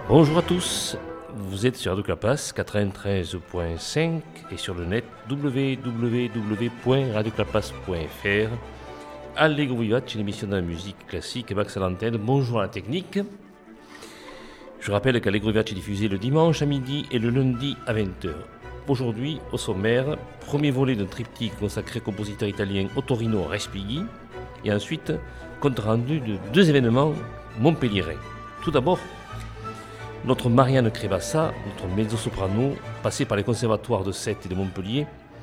Bonjour à tous, vous êtes sur Radio Clapas 93.5 et sur le net www.radioclapas.fr. Allegro Vivace, l'émission de la musique classique, Max à l'antenne. Bonjour à la technique. Je rappelle qu'Allegro Vivace est diffusé le dimanche à midi et le lundi à 20h. Aujourd'hui, au sommaire, premier volet d'un triptyque consacré au compositeur italien Ottorino Respighi et ensuite compte rendu de deux événements montpelliérains. Tout d'abord, notre Marianne Crébassa, notre mezzo-soprano, passée par les conservatoires de Sète et de Montpellier,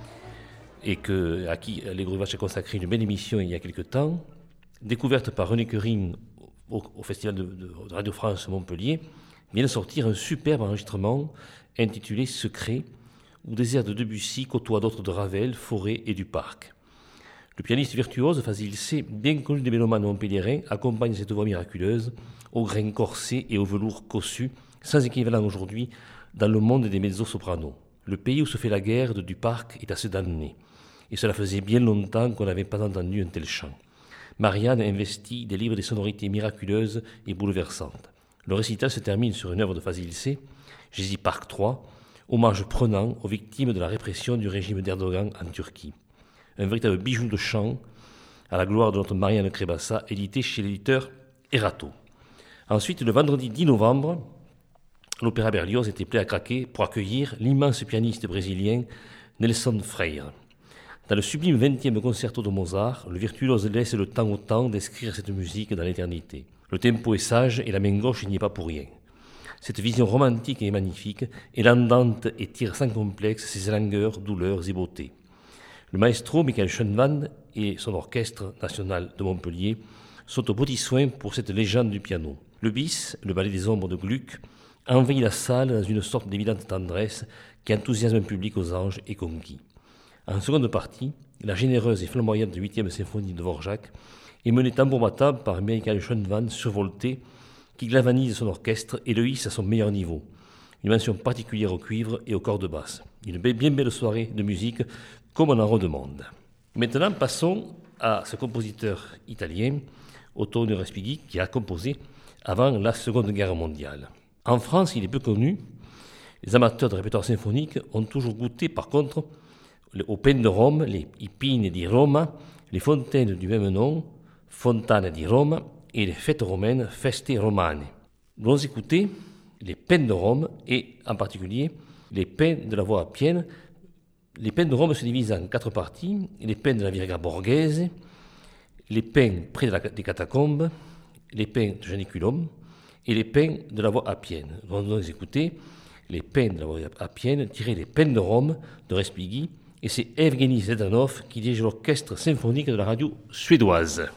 et à qui Allegro Vivace a consacré une belle émission il y a quelque temps, découverte par René Quering au Festival de Radio France Montpellier, vient de sortir un superbe enregistrement intitulé Secret, où des airs de Debussy côtoient d'autres de Ravel, Fauré et du Parc. Le pianiste virtuose Fazil C, bien connu des mélomanes montpelliérains, accompagne cette voix miraculeuse au grain corsé et au velours cossu, sans équivalent aujourd'hui dans le monde des mezzo-sopranos. Le pays où se fait la guerre de du Parc est à se damner, et cela faisait bien longtemps qu'on n'avait pas entendu un tel chant. Marianne investit des livres des sonorités miraculeuses et bouleversantes. Le récital se termine sur une œuvre de Fazil C, Gezi Park III, hommage prenant aux victimes de la répression du régime d'Erdogan en Turquie. Un véritable bijou de chant à la gloire de notre Marianne Crébassa, édité chez l'éditeur Erato. Ensuite, le vendredi 10 novembre, l'Opéra Berlioz était plein à craquer pour accueillir l'immense pianiste brésilien Nelson Freire. Dans le sublime 20e concerto de Mozart, le virtuose laisse le temps au temps d'écrire cette musique dans l'éternité. Le tempo est sage et la main gauche n'y est pas pour rien. Cette vision romantique est magnifique, et l'andante étire sans complexe ses langueurs, douleurs et beautés. Le maestro Michael Schönwand et son orchestre national de Montpellier sont au petit soin pour cette légende du piano. Le bis, le ballet des ombres de Gluck, envahit la salle dans une sorte d'évidente tendresse qui enthousiasme un public aux anges et conquis. En seconde partie, la généreuse et flamboyante 8e symphonie de Dvorak est menée tambour battant par Michael Schönwand survolté qui galvanise son orchestre et le hisse à son meilleur niveau. Une mention particulière au cuivre et aux cordes basses. Une bien belle soirée de musique comme on en redemande. Maintenant, passons à ce compositeur italien, Ottorino Respighi, qui a composé avant la Seconde Guerre mondiale. En France, il est peu connu. Les amateurs de répertoire symphonique ont toujours goûté, par contre, aux peines de Rome, les Ipine di Roma, les fontaines du même nom, Fontane di Roma, et les fêtes romaines, Feste Romane. Nous allons écouter les peines de Rome et, en particulier, les peines de la voix appienne. Les peines de Rome se divisent en 4 parties. Les peines de la Virga Borghese, les peines près des catacombes, les peines de Janiculum et les peines de la voix appienne. Nous allons écouter les peines de la voix appienne tirées des peines de Rome de Respighi, et c'est Evgeny Zedanov qui dirige l'orchestre symphonique de la radio suédoise.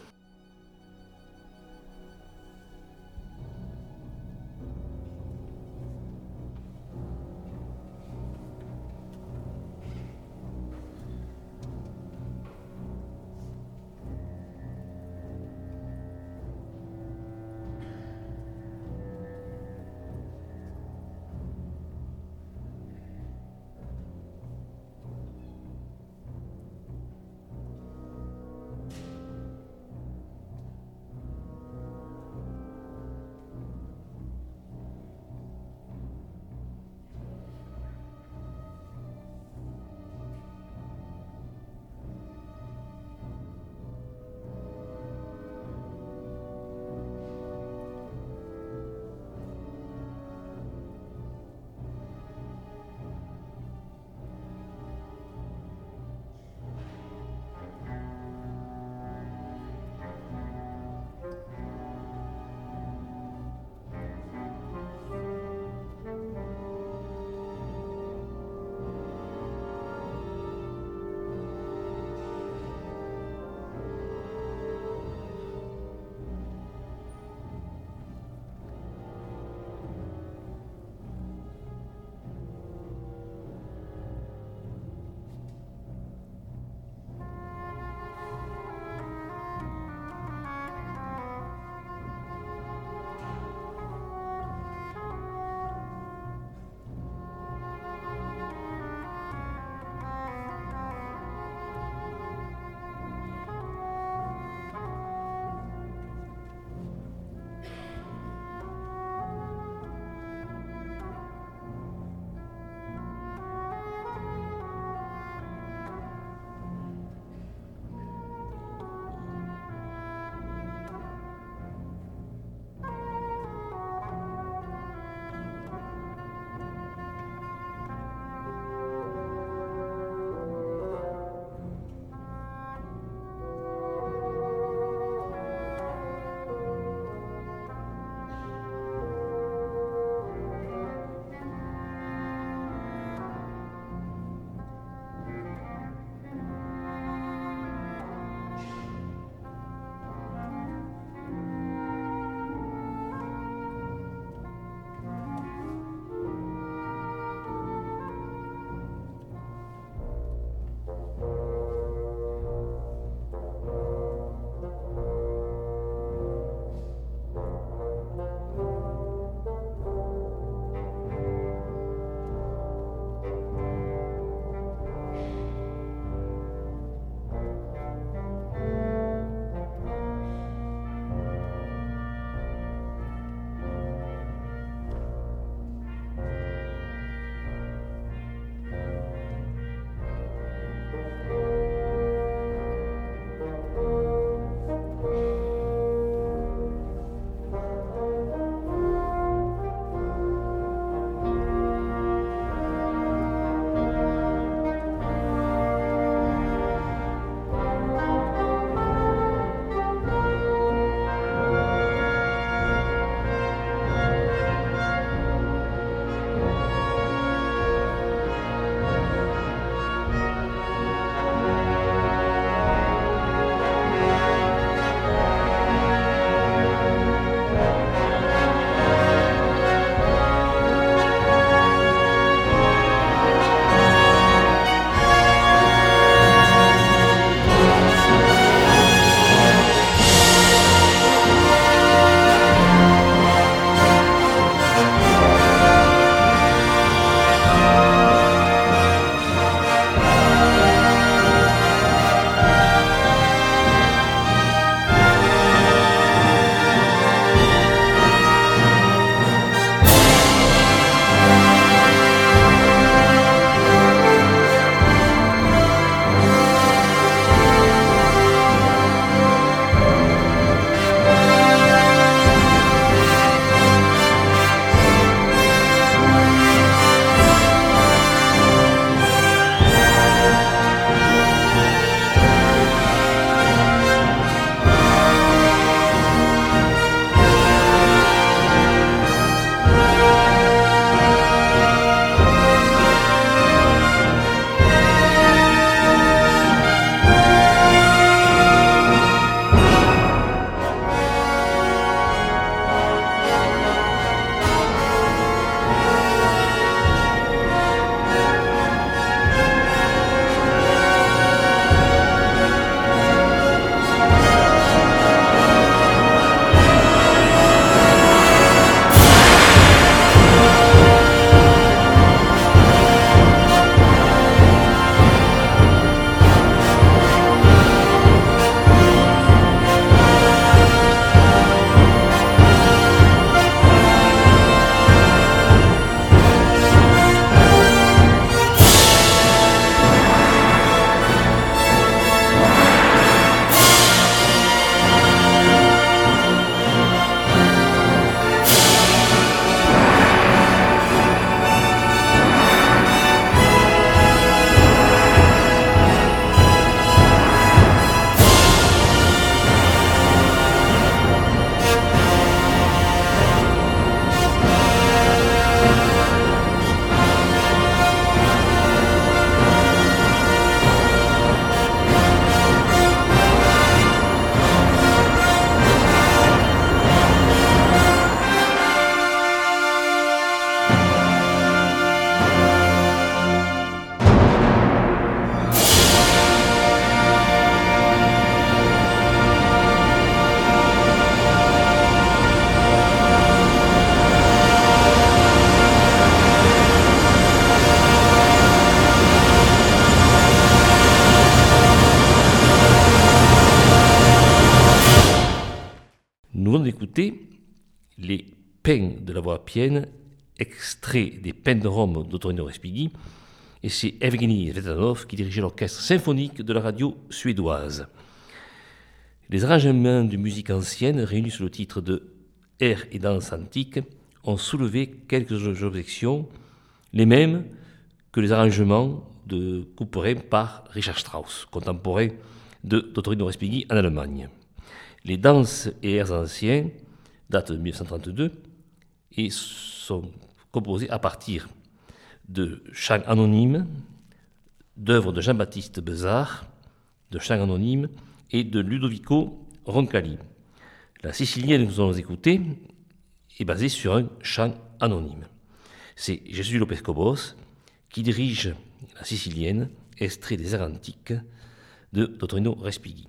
nous venons d'écouter les Pains de la voix pienne, extrait des Pains de Rome d'Ottorino Respighi, et c'est Evgeny Svetanov qui dirigeait l'orchestre symphonique de la radio suédoise. Les arrangements de musique ancienne, réunis sous le titre de Airs et danses antiques, ont soulevé quelques objections, les mêmes que les arrangements de Couperin par Richard Strauss, contemporain d'Ottorino Respighi en Allemagne. Les danses et airs anciens datent de 1932 et sont composés à partir de chants anonymes, d'œuvres de Jean-Baptiste Bezard, de chants anonymes et de Ludovico Roncalli. La sicilienne que nous allons écouter est basée sur un chant anonyme. C'est Jésus Lopez Cobos qui dirige la sicilienne, extrait des airs antiques d'Ottorino Respighi.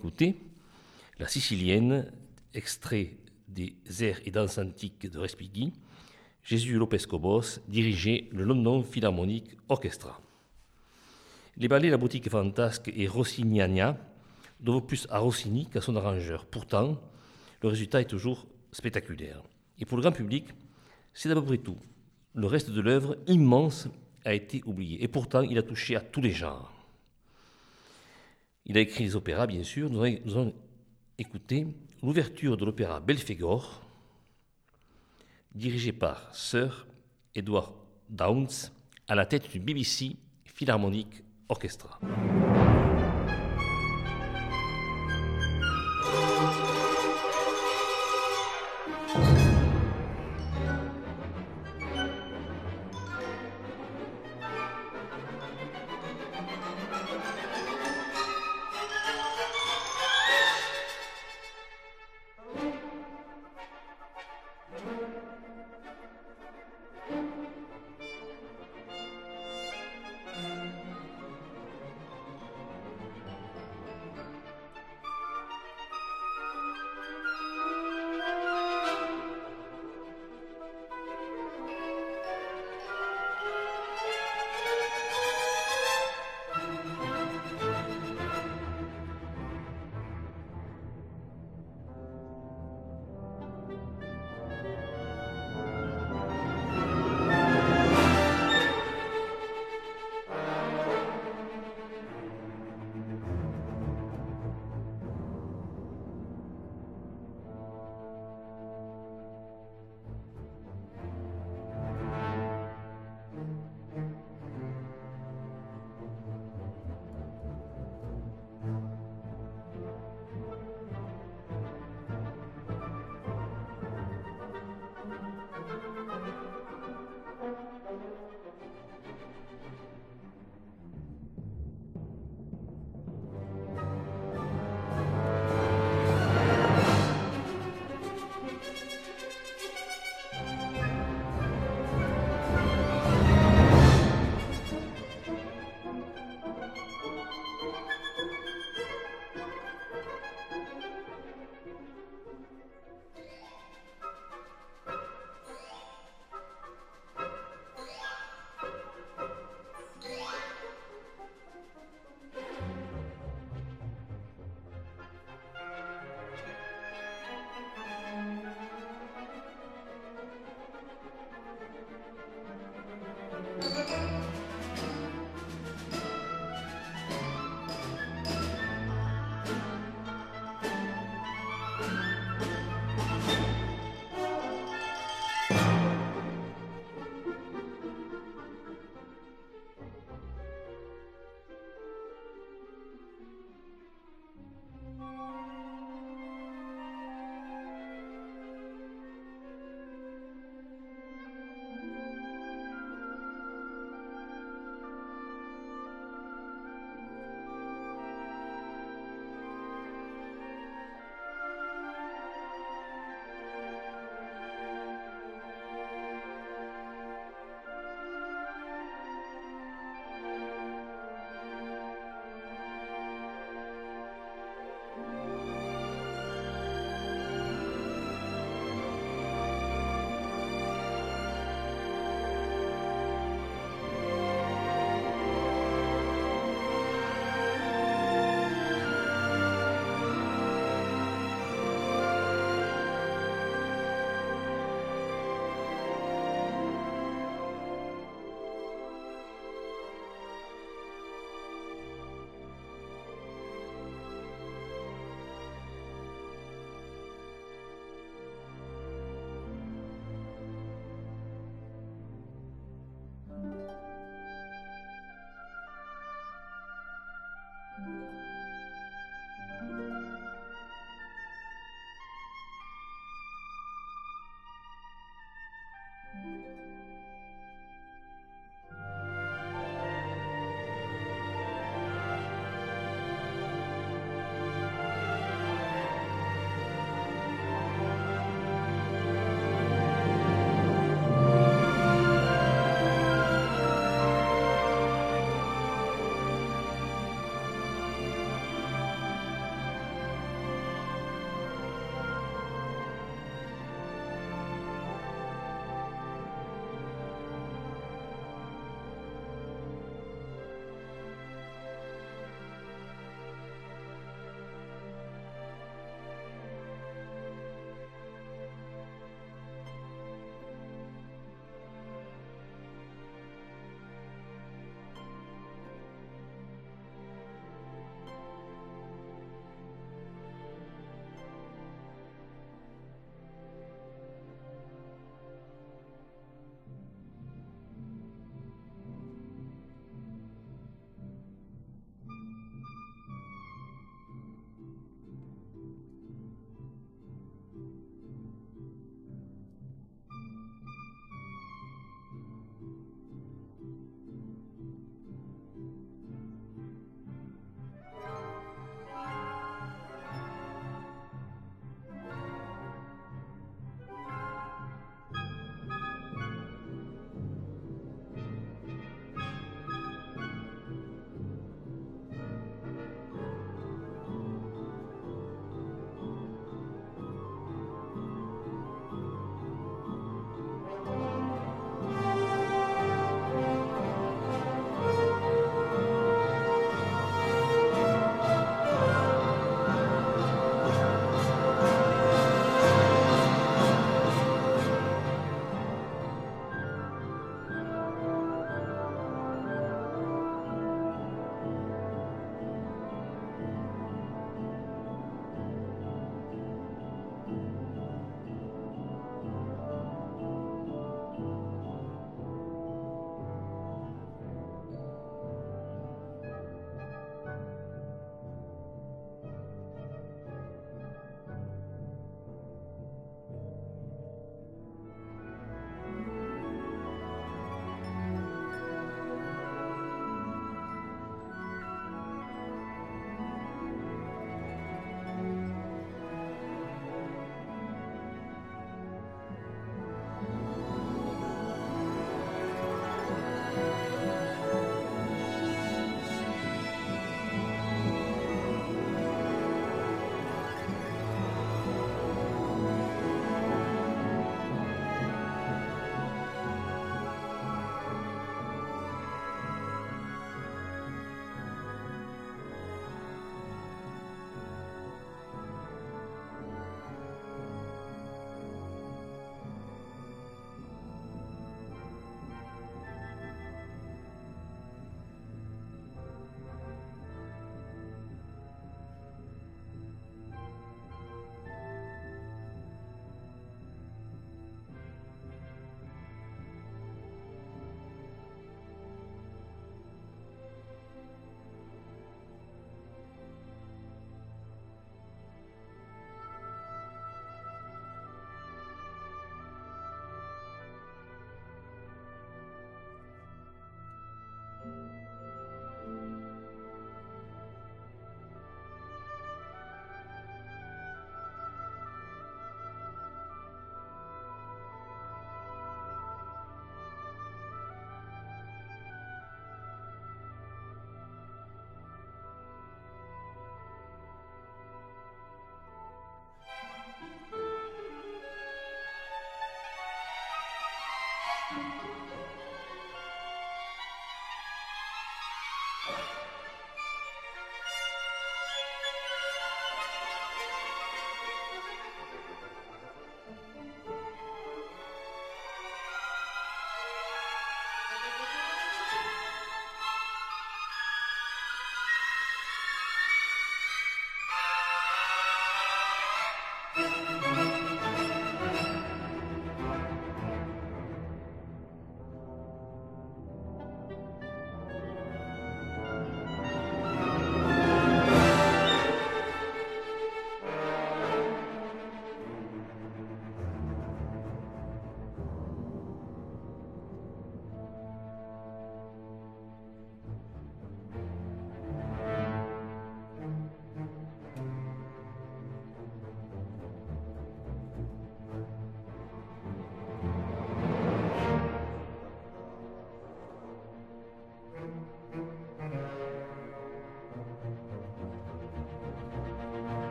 écouter La Sicilienne, extrait des airs et danses antiques de Respighi, Jésus Lopez Cobos, dirigé le London Philharmonic Orchestra. Les ballets La Boutique Fantasque et Rossignana doivent plus à Rossini qu'à son arrangeur. Pourtant, le résultat est toujours spectaculaire. Et pour le grand public, c'est d'à peu près tout. Le reste de l'œuvre, immense, a été oublié. Et pourtant, il a touché à tous les genres. Il a écrit les opéras, bien sûr. Nous allons écouter l'ouverture de l'opéra Belphégor, dirigé par Sir Edward Downes, à la tête du BBC Philharmonic Orchestra.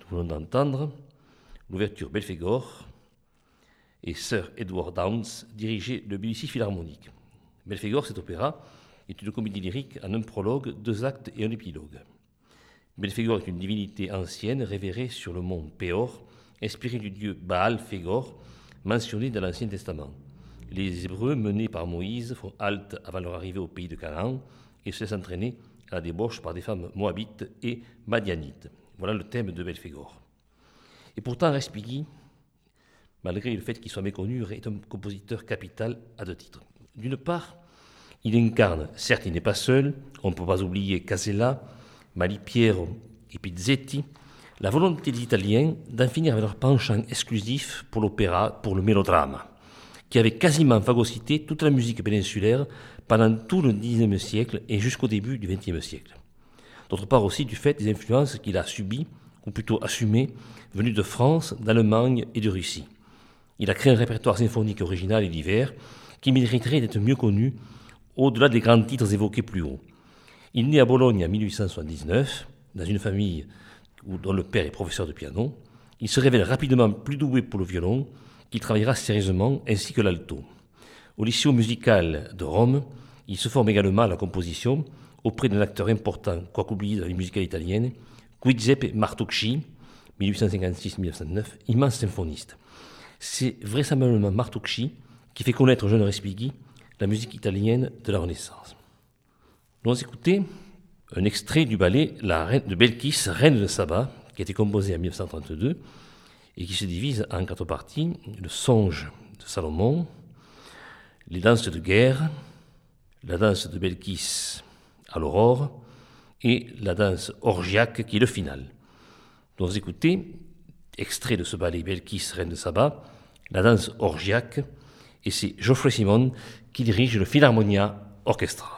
Nous venons d'entendre l'ouverture Belphégor et Sir Edward Downes dirigeait le BBC Philharmonique. Belphégor, cet opéra, est une comédie lyrique en un prologue, 2 actes et un épilogue. Belphégor est une divinité ancienne révérée sur le mont Péor, inspirée du dieu Baal Phégor, mentionné dans l'Ancien Testament. Les Hébreux, menés par Moïse, font halte avant leur arrivée au pays de Canaan et se laissent entraîner à la débauche par des femmes moabites et madianites. Voilà le thème de Belphégor. Et pourtant, Respighi, malgré le fait qu'il soit méconnu, est un compositeur capital à 2 titres. D'une part, il incarne, certes il n'est pas seul, on ne peut pas oublier Casella, Malipiero et Pizzetti, la volonté des Italiens d'en finir avec leur penchant exclusif pour l'opéra, pour le mélodrame, qui avait quasiment phagocyté toute la musique péninsulaire pendant tout le XIXe siècle et jusqu'au début du XXe siècle. D'autre part aussi du fait des influences qu'il a subies, ou plutôt assumées, venues de France, d'Allemagne et de Russie. Il a créé un répertoire symphonique original et divers qui mériterait d'être mieux connu au-delà des grands titres évoqués plus haut. Il naît à Bologne en 1879, dans une famille dont le père est professeur de piano. Il se révèle rapidement plus doué pour le violon, qu'il travaillera sérieusement, ainsi que l'alto. Au Liceo musical de Rome, il se forme également à la composition auprès d'un acteur important, quoique oublié dans les musicales italiennes, Giuseppe Martucci, 1856-1909, immense symphoniste. C'est vraisemblablement Martucci qui fait connaître au jeune Respighi la musique italienne de la Renaissance. Nous allons écouter un extrait du ballet La Reine de Belkis, Reine de Saba, qui a été composé en 1932 et qui se divise en 4 parties: le songe de Salomon, les danses de guerre, la danse de Belkis à l'aurore et la danse orgiaque qui est le final. Nous allons écouter, extrait de ce ballet Belkis, Reine de Saba, la danse orgiaque, et c'est Geoffrey Simon qui dirige le Philharmonia Orchestra.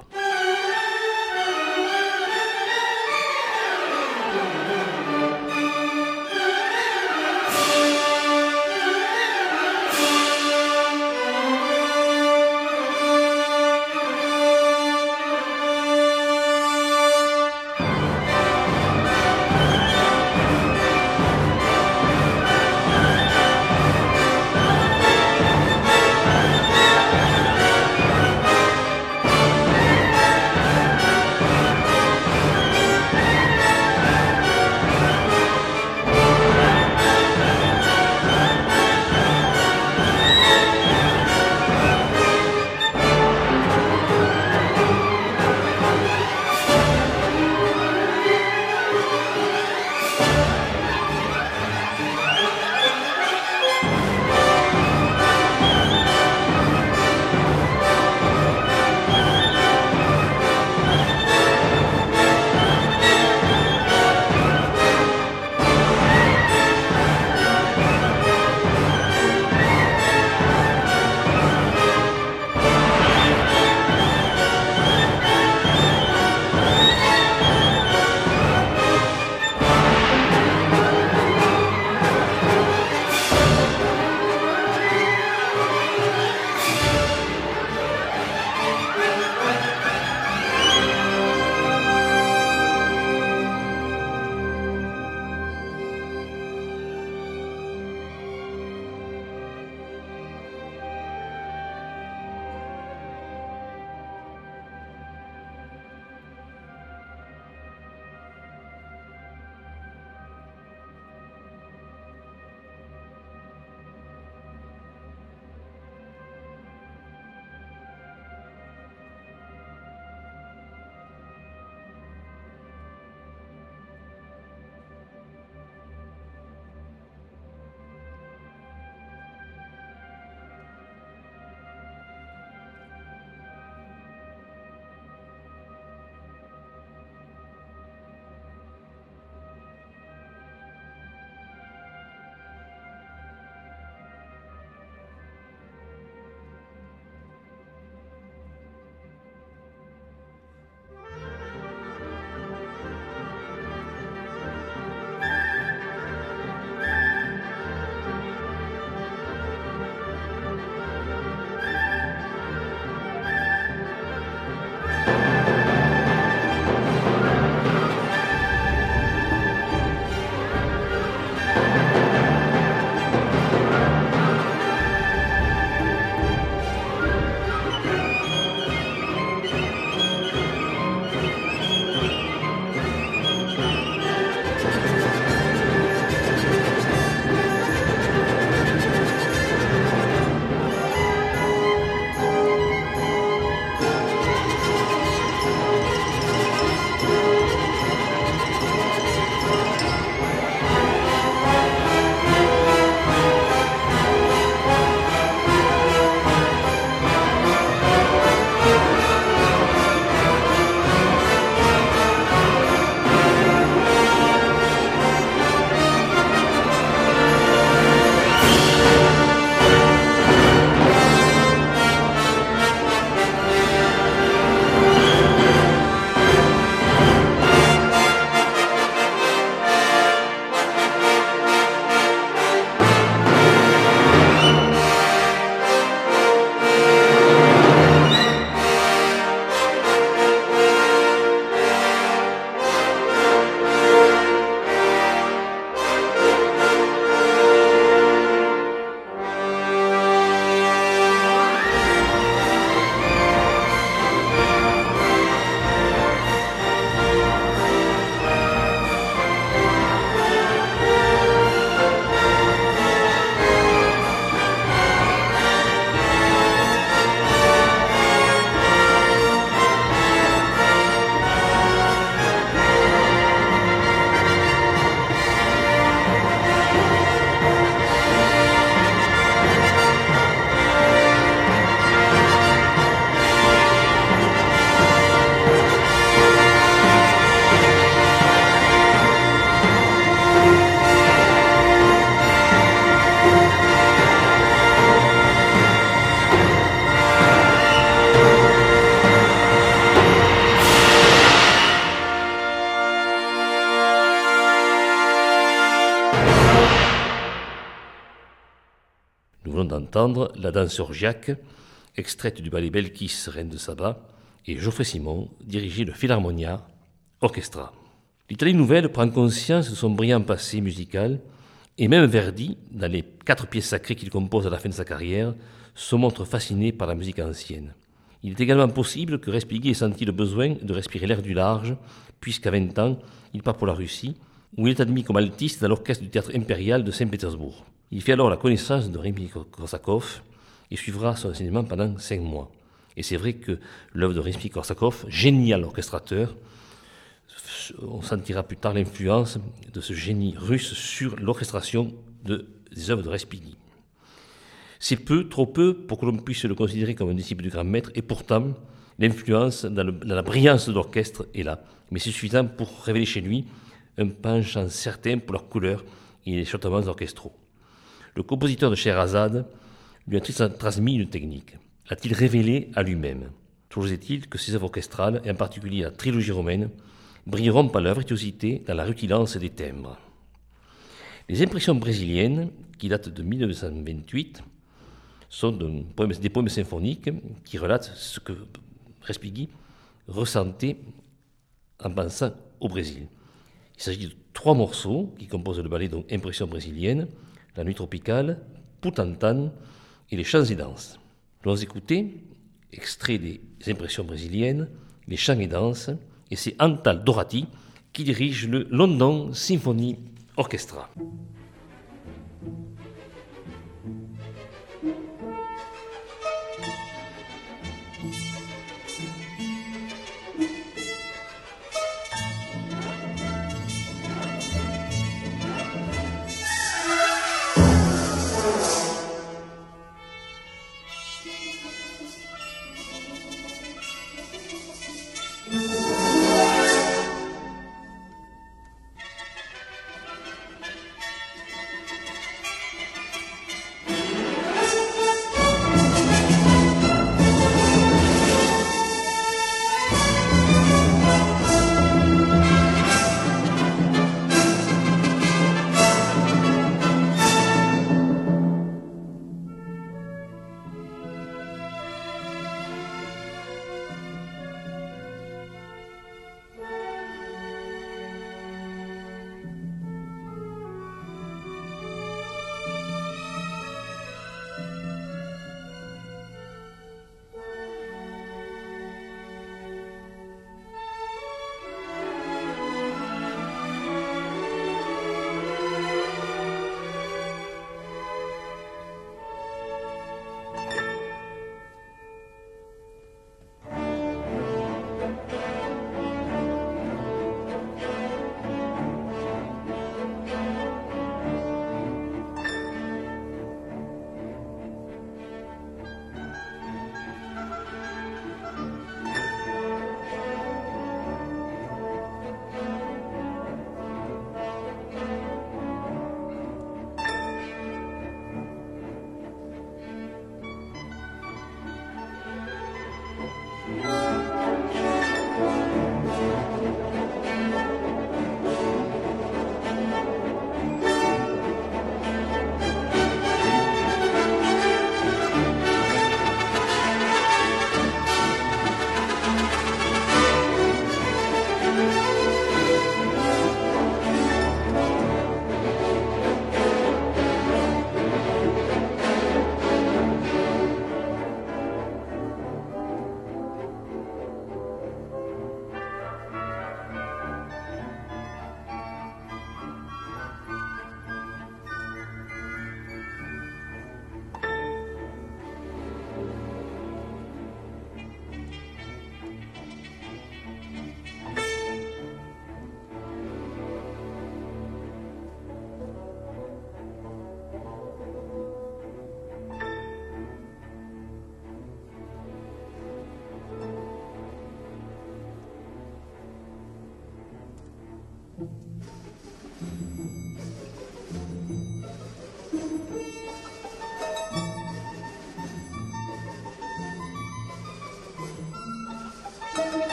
venons d'entendre la danse orgiaque, extraite du ballet Belkis, reine de Saba, et Geoffrey Simon dirigeait le Philharmonia Orchestra. L'Italie nouvelle prend conscience de son brillant passé musical, et même Verdi, dans les 4 pièces sacrées qu'il compose à la fin de sa carrière, se montre fasciné par la musique ancienne. Il est également possible que Respighi ait senti le besoin de respirer l'air du large, puisqu'à 20 ans, il part pour la Russie, où il est admis comme altiste dans l'orchestre du théâtre impérial de Saint-Pétersbourg. Il fait alors la connaissance de Rimsky-Korsakov et suivra son enseignement pendant 5 mois. Et c'est vrai que l'œuvre de Rimsky-Korsakov, génial orchestrateur, on sentira plus tard l'influence de ce génie russe sur l'orchestration des œuvres de Respighi. C'est peu, trop peu, pour que l'on puisse le considérer comme un disciple du grand maître, et pourtant, l'influence dans la brillance de l'orchestre est là. Mais c'est suffisant pour révéler chez lui un penchant certain pour leurs couleurs et les chuchotements orchestraux. Le compositeur de Scheherazade lui a transmis une technique. L'a-t-il révélé à lui-même? Toujours est-il que ses œuvres orchestrales, et en particulier la trilogie romaine, brilleront par leur virtuosité dans la rutilance des timbres. Les impressions brésiliennes, qui datent de 1928, sont des poèmes symphoniques qui relatent ce que Respighi ressentait en pensant au Brésil. Il s'agit de 3 morceaux qui composent le ballet, donc Impression brésilienne, La nuit tropicale, Putantan et les chants et danses. Nous allons écouter, extrait des Impressions brésiliennes, les chants et danses, et c'est Antal Dorati qui dirige le London Symphony Orchestra.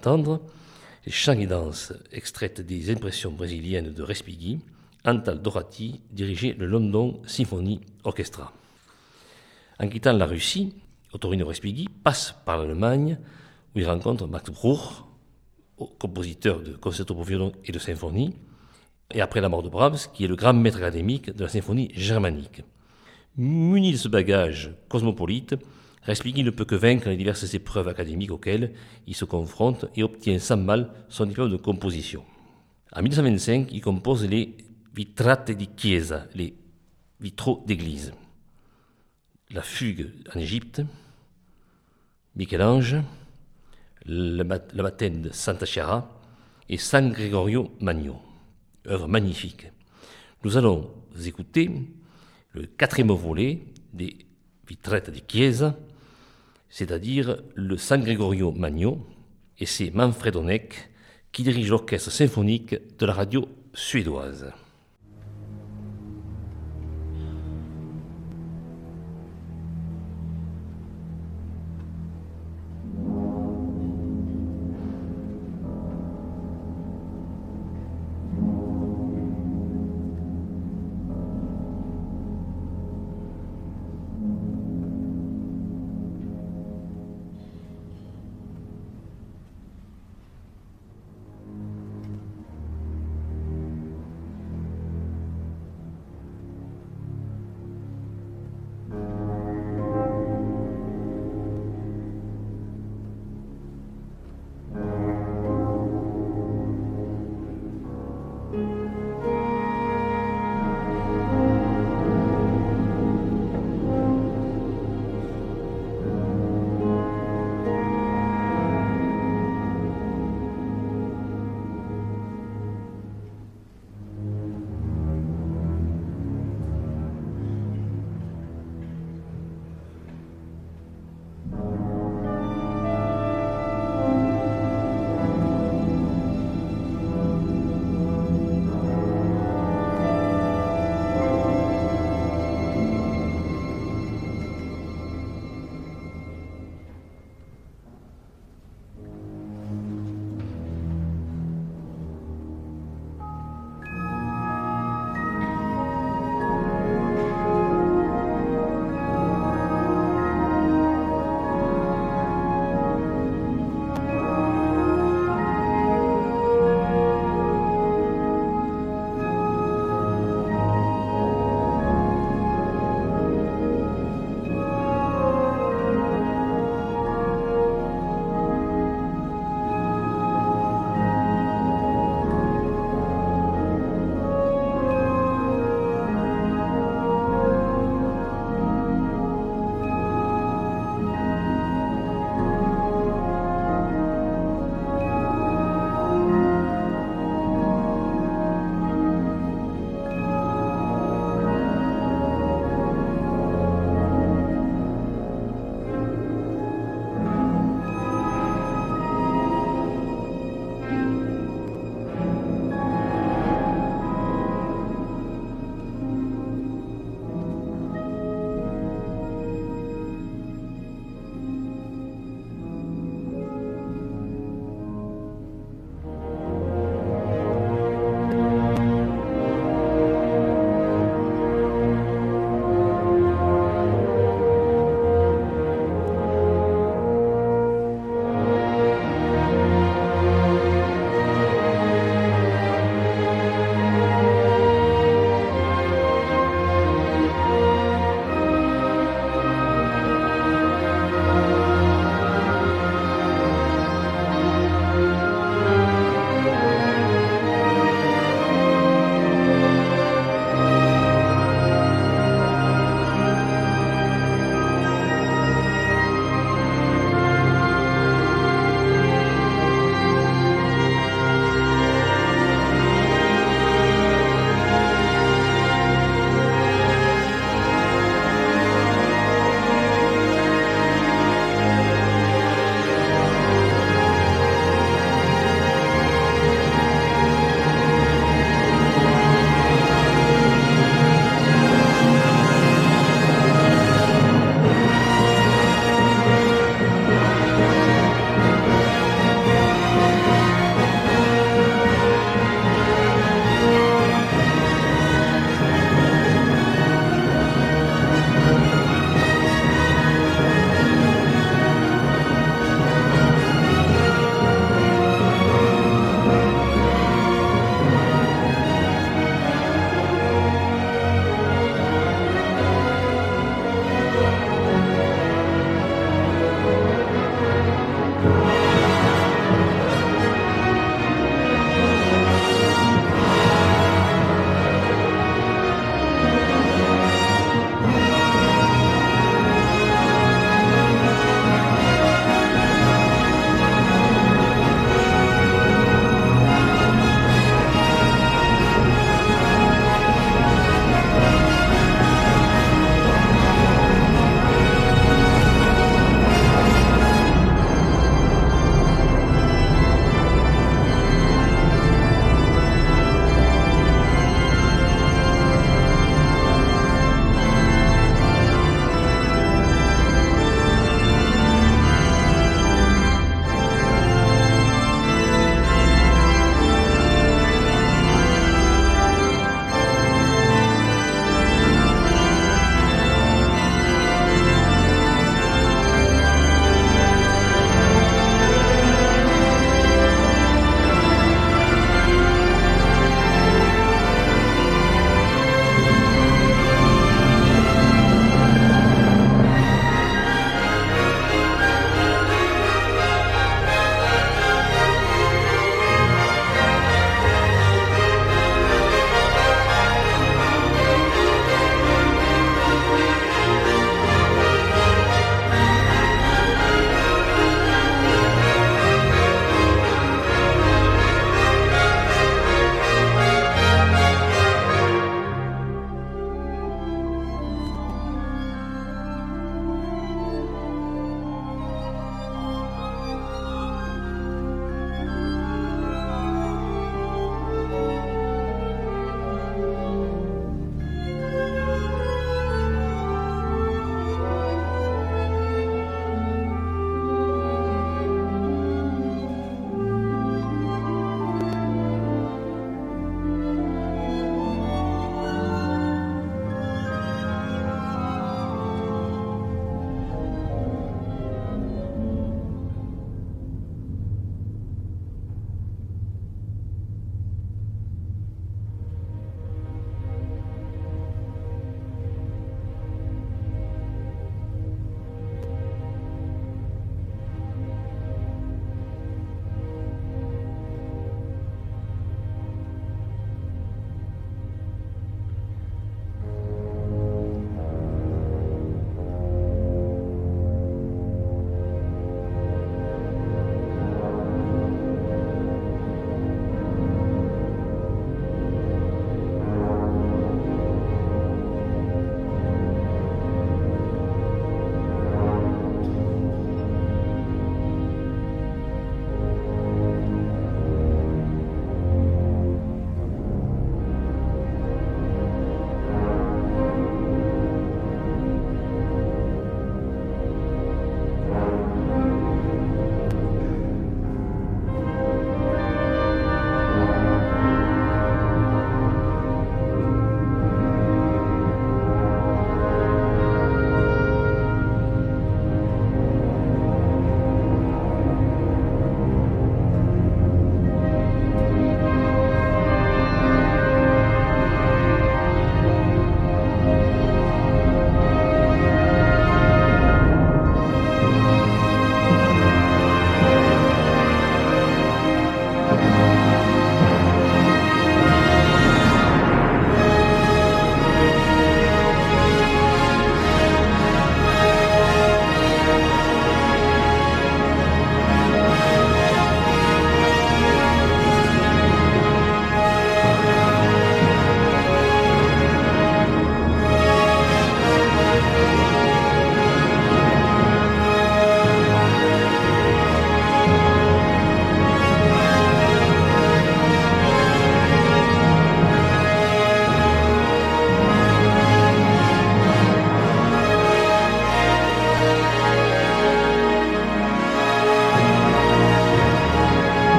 entendre les chants et danses extraites des impressions brésiliennes de Respighi, Antal Dorati dirigeait le London Symphony Orchestra. En quittant la Russie, Ottorino Respighi passe par l'Allemagne où il rencontre Max Bruch, compositeur de concertos pour violon et de symphonie, et après la mort de Brahms, qui est le grand maître académique de la symphonie germanique. Muni de ce bagage cosmopolite, Respighi ne peut que vaincre les diverses épreuves académiques auxquelles il se confronte et obtient sans mal son diplôme de composition. En 1925, il compose les Vitrate di Chiesa, les vitraux d'église, la fugue en Égypte, Michel-Ange, le matin de Santa Chiara et San Gregorio Magno, œuvre magnifique. Nous allons écouter le quatrième volet des Vitrate di Chiesa, c'est-à-dire le San Gregorio Magno, et c'est Manfred Honeck qui dirige l'orchestre symphonique de la radio suédoise.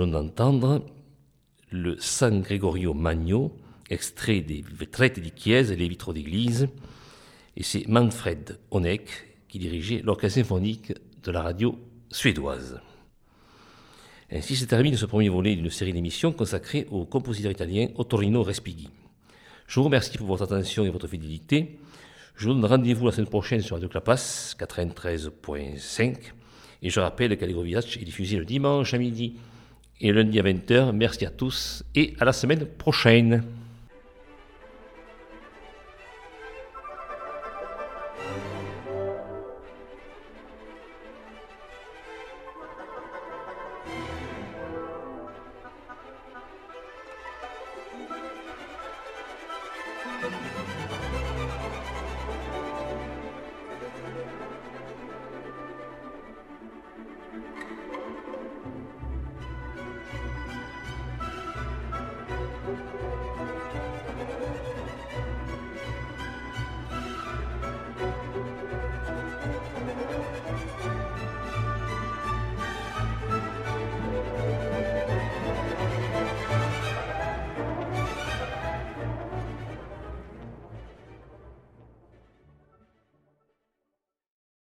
venons d'entendre le San Gregorio Magno, extrait des Vetrette di Chiesa et les vitraux d'église, et c'est Manfred Honeck qui dirigeait l'orchestre symphonique de la radio suédoise. Ainsi se termine ce premier volet d'une série d'émissions consacrée au compositeur italien Ottorino Respighi. Je vous remercie pour votre attention et votre fidélité. Je vous donne rendez-vous la semaine prochaine sur Radio Clapas 93.5. Et je rappelle qu'Allegro Vivace est diffusé le dimanche à midi et le lundi à 20h. Merci à tous et à la semaine prochaine.